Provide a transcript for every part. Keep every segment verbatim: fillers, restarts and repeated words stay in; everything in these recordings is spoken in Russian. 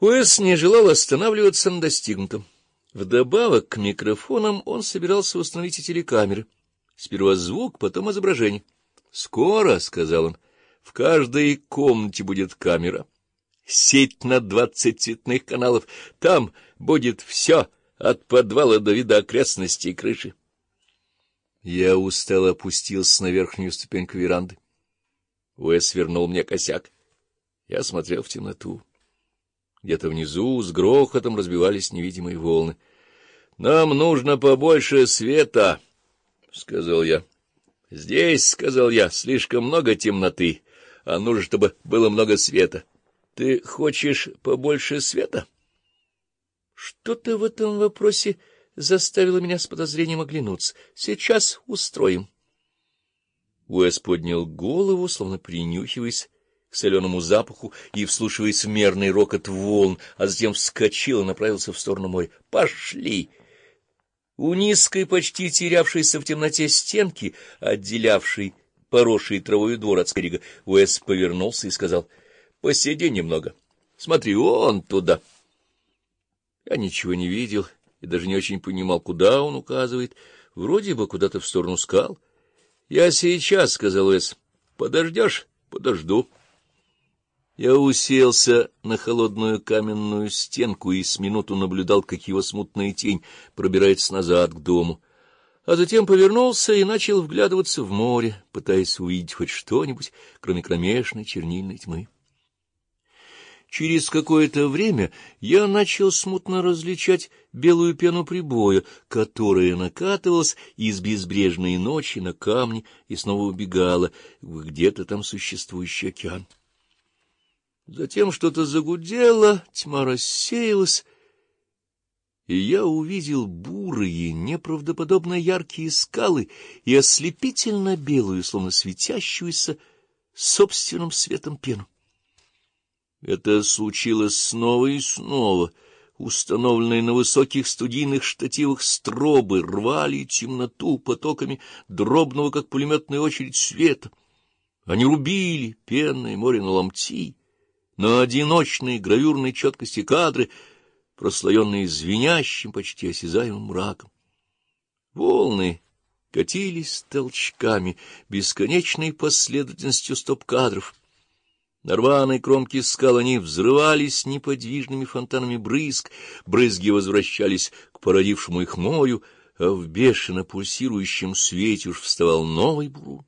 Уэс не желал останавливаться на достигнутом. Вдобавок к микрофонам он собирался установить и телекамеры. Сперва звук, потом изображение. — Скоро, — сказал он, — в каждой комнате будет камера. Сеть на двадцать цветных каналов. Там будет все, от подвала до вида окрестностей и крыши. Я устало опустился на верхнюю ступеньку веранды. Уэс вернул мне косяк. Я смотрел в темноту. Где-то внизу с грохотом разбивались невидимые волны. — Нам нужно побольше света, — сказал я. — Здесь, — сказал я, — слишком много темноты, а нужно, чтобы было много света. Ты хочешь побольше света? Что-то в этом вопросе заставило меня с подозрением оглянуться. Сейчас устроим. Уэс поднял голову, словно принюхиваясь к соленому запаху и вслушиваясь в мерный рокот волн, а затем вскочил и направился в сторону моря. — Пошли! У низкой, почти терявшейся в темноте стенки, отделявшей поросший травой двор от берега, Уэс повернулся и сказал: — Посиди немного. Смотри, вон туда. Я ничего не видел и даже не очень понимал, куда он указывает. Вроде бы куда-то в сторону скал. — Я сейчас, — сказал Уэс. — Подождешь? — Подожду. Я уселся на холодную каменную стенку и с минуту наблюдал, как его смутная тень пробирается назад к дому, а затем повернулся и начал вглядываться в море, пытаясь увидеть хоть что-нибудь, кроме кромешной чернильной тьмы. Через какое-то время я начал смутно различать белую пену прибоя, которая накатывалась из безбрежной ночи на камни и снова убегала в где-то там существующий океан. Затем что-то загудело, тьма рассеялась, и я увидел бурые, неправдоподобно яркие скалы и ослепительно белую, словно светящуюся собственным светом пену. Это случилось снова и снова. Установленные на высоких студийных штативах стробы рвали темноту потоками дробного, как пулеметная очередь, света. Они рубили пенное море на ломти, на одиночные гравюрной четкости кадры, прослоенные звенящим, почти осязаемым мраком. Волны катились толчками, бесконечной последовательностью стоп-кадров. На рваной кромке скал они взрывались неподвижными фонтанами брызг, брызги возвращались к породившему их морю, а в бешено пульсирующем свете уж вставал новый бурун.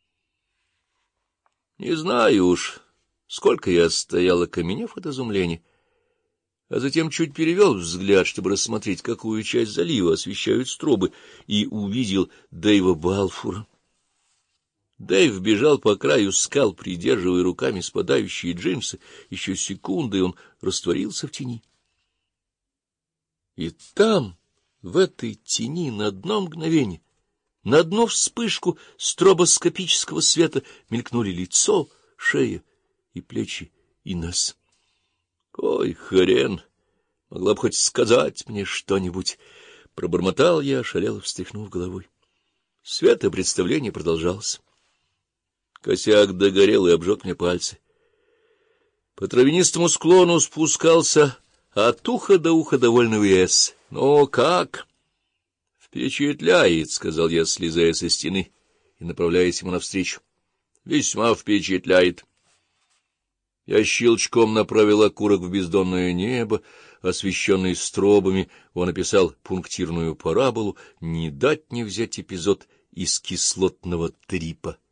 Не знаю уж, сколько я стоял, окаменев от изумления, а затем чуть перевел взгляд, чтобы рассмотреть, какую часть залива освещают стробы, и увидел Дэйва Балфура. Дэйв бежал по краю скал, придерживая руками спадающие джинсы. Еще секунды, и он растворился в тени. И там, в этой тени, на одно мгновение, на одну вспышку стробоскопического света мелькнули лицо, шея и плечи Инесс. Ой, хрен! Могла бы хоть сказать мне что-нибудь. Пробормотал я, ошалело встряхнув головой. Светопредставление продолжалось. Косяк догорел и обжег мне пальцы. По травянистому склону спускался от уха до уха довольный Уэс. — Ну, как? — Впечатляет, — сказал я, слезая со стены и направляясь ему навстречу. — Весьма впечатляет. Я щелчком направил окурок в бездонное небо, освещенный стробами. Он описал пунктирную параболу, не дать не взять эпизод из кислотного трипа.